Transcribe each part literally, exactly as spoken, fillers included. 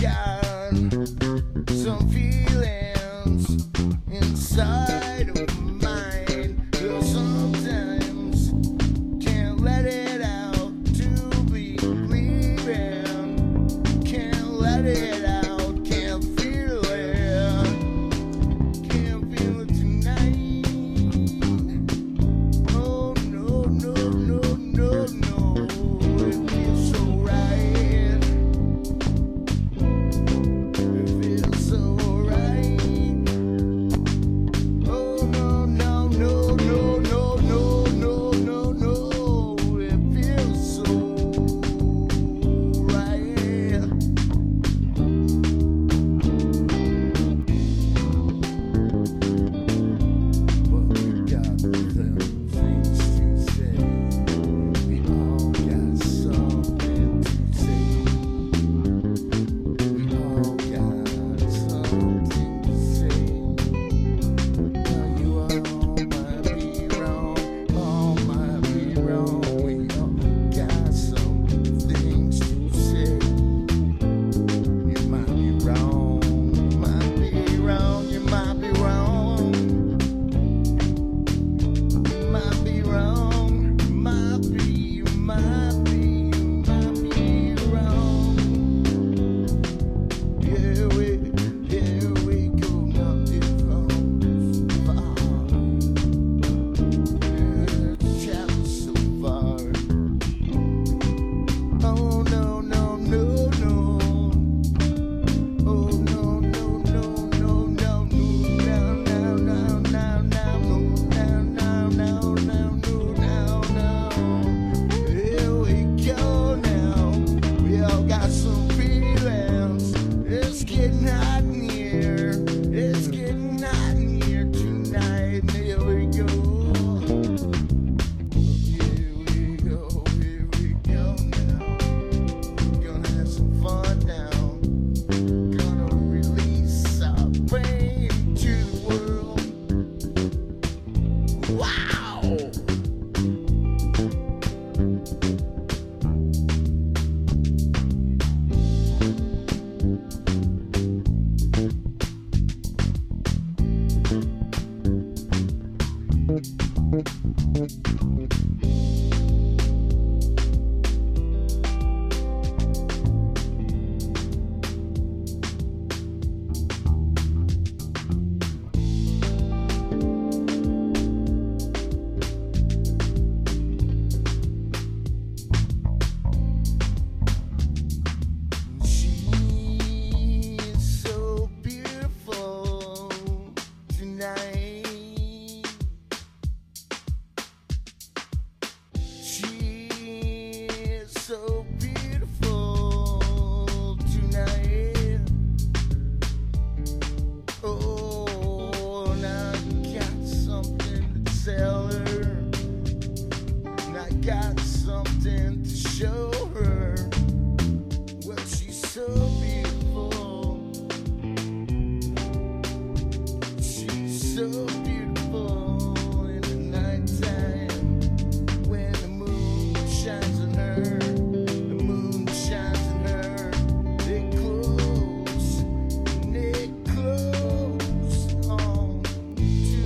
got some feelings inside of mine. Sometimes can't let it out to be leaving. Can't let it out, can't feel it. Can't feel it tonight. Oh no, no, no, no, no. It feels so right. It feels so right. Oh no, no, no, no, no, no, no, no, no. It feels so right. Well, we got them things to say. We all got something to say. We all got something to say. Now you all might be wrong, all might be wrong. We all got some things to say. You might be wrong, you might be wrong, you might be wrong. Might be wrong, might be, you might be, you might be wrong. Here we, here we go, not it goes far. It's traveled so far. Oh no, no, no, no. Oh no, no, no, no, no, no, now, now, now, now, now, no, now, now, now, now, no, now, now. Here we go now. We all got some feelings. It's getting hot in here. It's getting hot in here tonight. Here we go. Here we go. Here we go now. Gonna have some fun now. Gonna release our pain to the world. Wow! She's so beautiful tonight. She's so beautiful tonight. Oh, and I got something to tell her. And I got something to show her. Well, she's so beautiful. She's so beautiful in the nighttime when the moon shines on her. The moon shines on her. They close, and they close on too.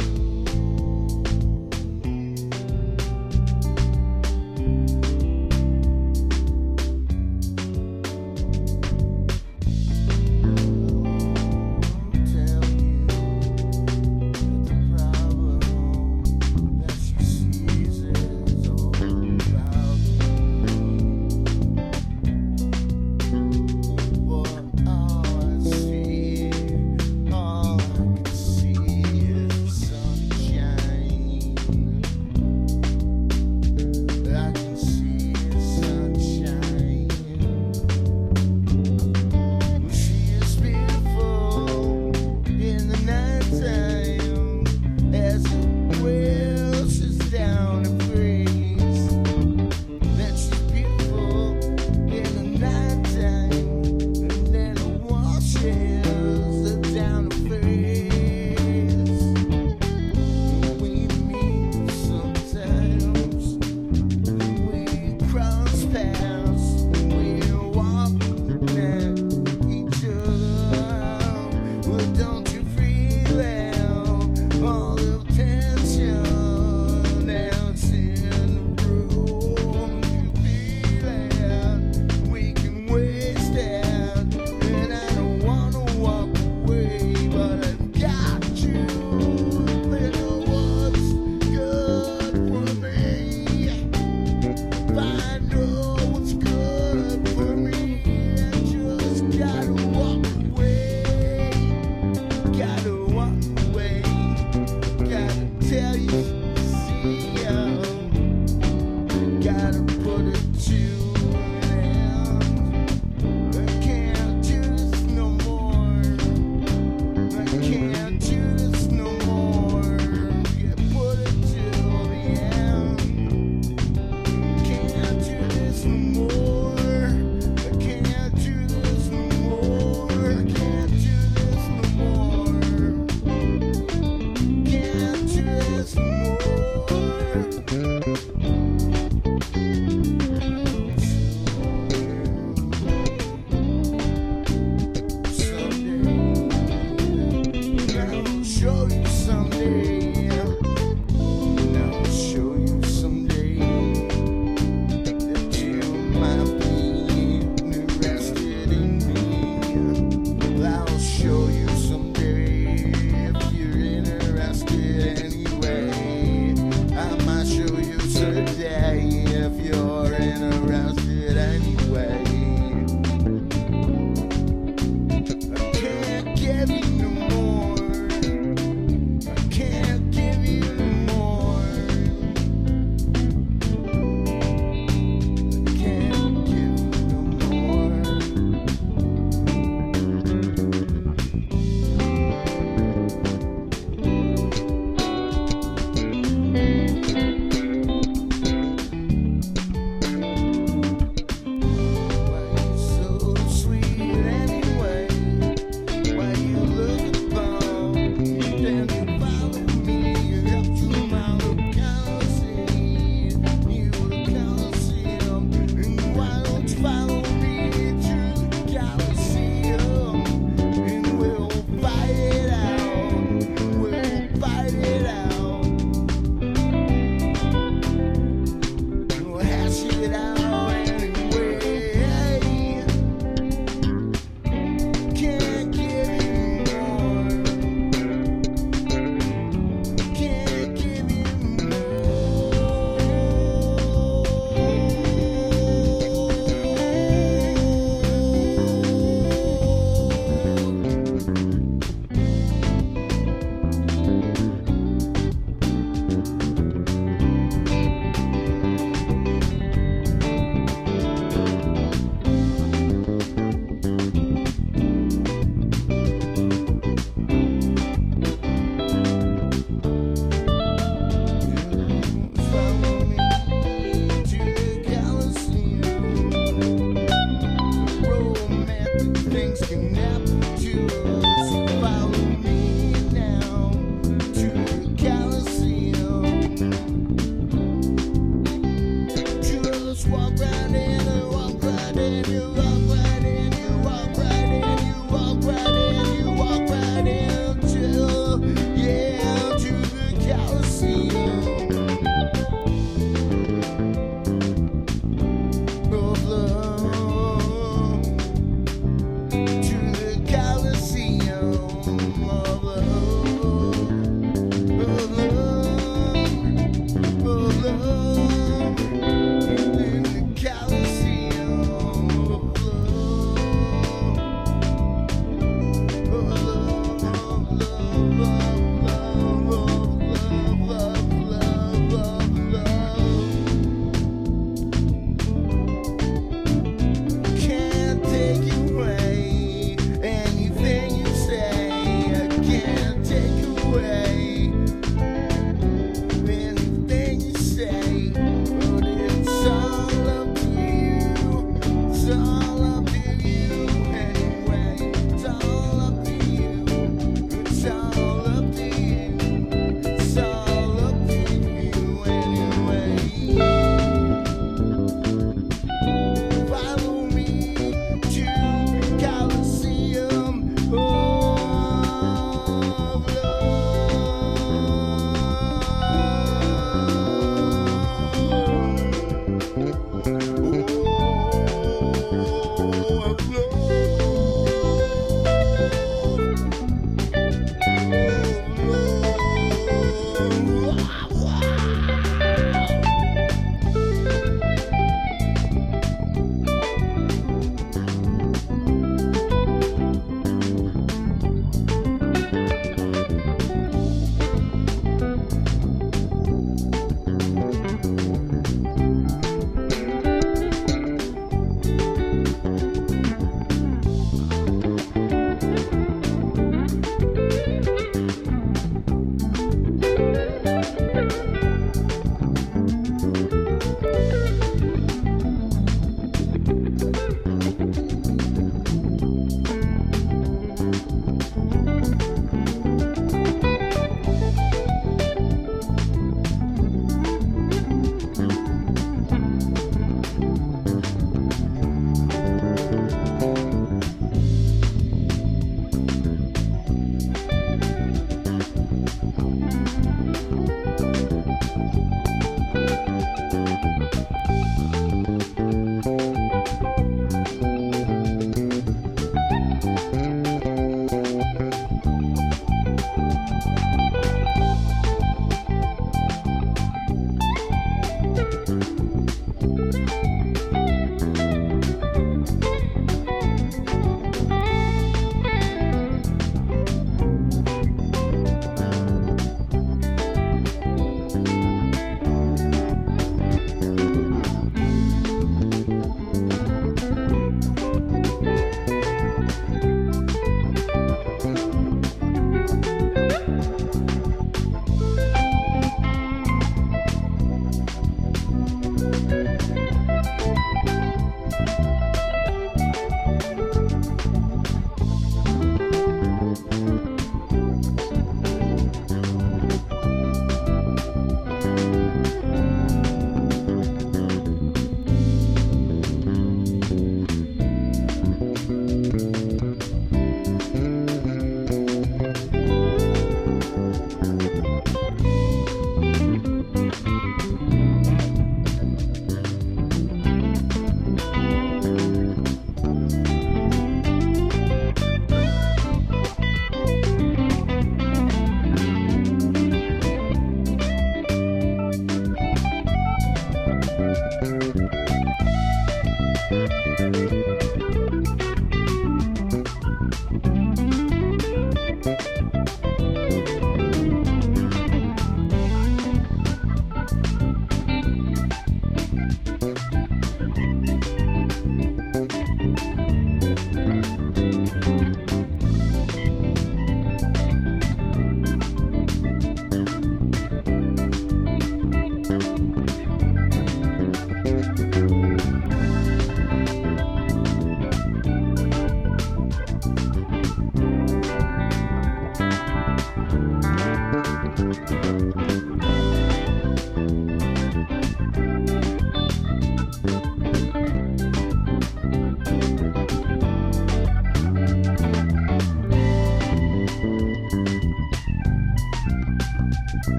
find out what's good for me. I just gotta walk away. Gotta walk away. Gotta tell you, see ya. Gotta put it to an end. I can't do this no more. I can't do this no more. Yeah, put it till the end. Can't do this no more. I can't do this no more. I can't do this no more. Can't do this no more.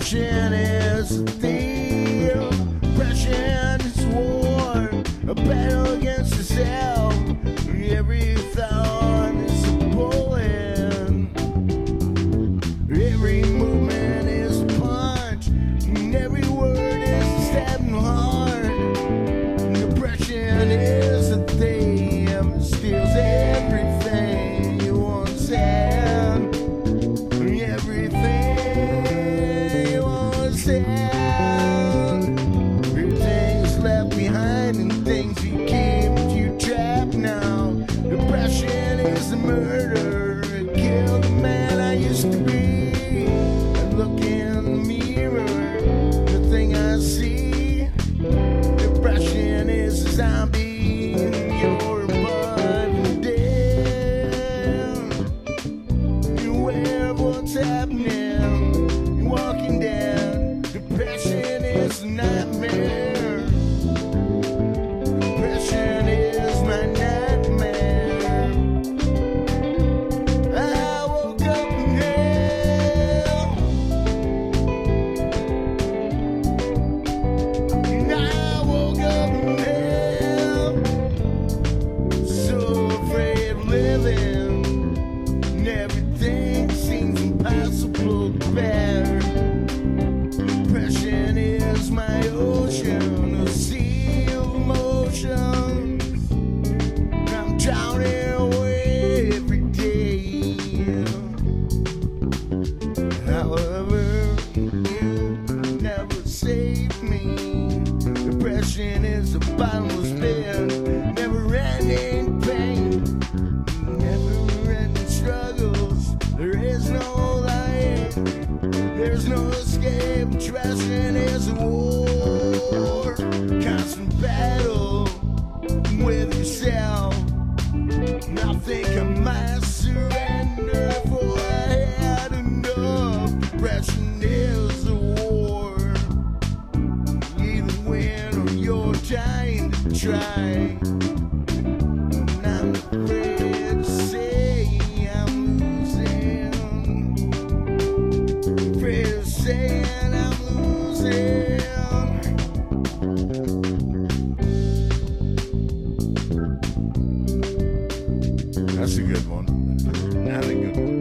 Depression is a theme. Depression is war, a battle against yourself. Every thought is a bullet. Every movement is a punch, and every word is a stabbing heart. Depression is a theme. It steals everything you once had. Everything you once had. Everything's left behind and things you keep you trapped now. Depression is a murder. It killed the man I used to be. I look in the mirror, the thing I see. Depression is a zombie and you're above and dead. You're aware of what's happening. You're walking down. Depression is a nightmare. Depression is my nightmare. I woke up in hell. And I woke up in hell. So afraid of living. And everything seems impossible to bear. Depression is my ocean, a sea of emotions. I'm drowning away every day. However, you never save me. Depression is a bottomless pit, never-ending pain, never-ending struggles. There is no light. There's no escape. Depression is a war, constant battle with yourself. And I think I might surrender, for I had enough. Depression is a war. Either win or you're dying to try. And I'm afraid to say I'm losing. Afraid of saying I'm losing. That's a good one. Not a good one.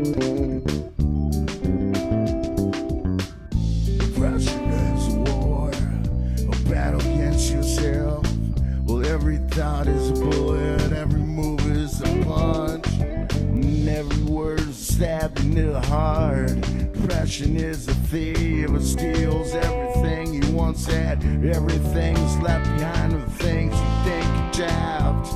Depression is a war, a battle against yourself. Well, every thought is a bullet, every move is a punch, and every word is stabbed into the heart. Depression is a thief, it steals everything you once had. Everything's left behind of the things you think you trapped.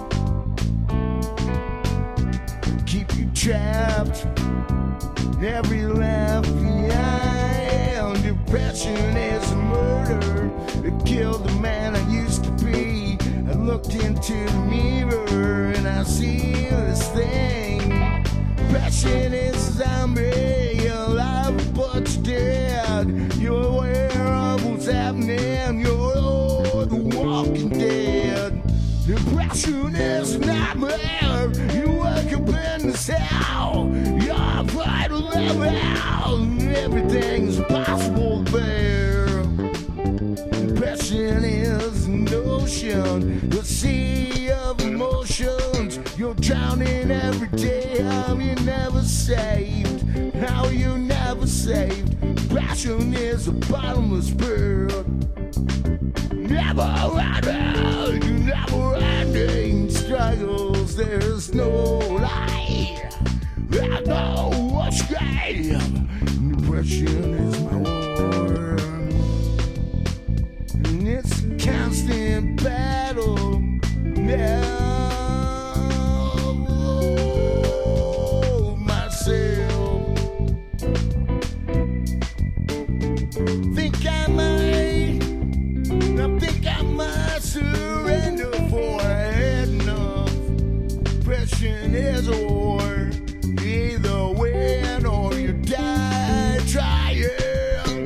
Keep you trapped, every left behind. Depression is a murder. It killed the man I used to be. I looked into the mirror and I see this thing. Depression is a zombie, you're alive but you're dead. You're aware of what's happening, you're the walking dead. Depression is a nightmare. You wake up in the cell. You're afraid to live out. Everything's impossible there. Depression is an ocean, the sea of emotions. You're drowning every day. How you never saved? How you never saved? Depression is a bottomless pit. Never ending, never ending struggles. There's no light, there's no escape. Depression is my war, and it's a constant battle. Now, myself, think I might. I think I might surrender, for I had enough. Depression is a war. Either win or you die trying.